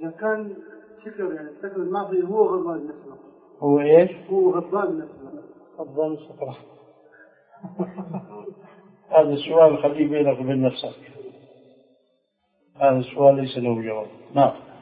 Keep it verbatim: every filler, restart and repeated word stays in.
إذا كان شكر يعني الشكر الماضي هو غضبان نفسه. هو إيش؟ هو غضبان نفسه. غضبان شكره. هذا السؤال خليه بينك وبين نفسك. هذا السؤال ليس له جواب. نعم.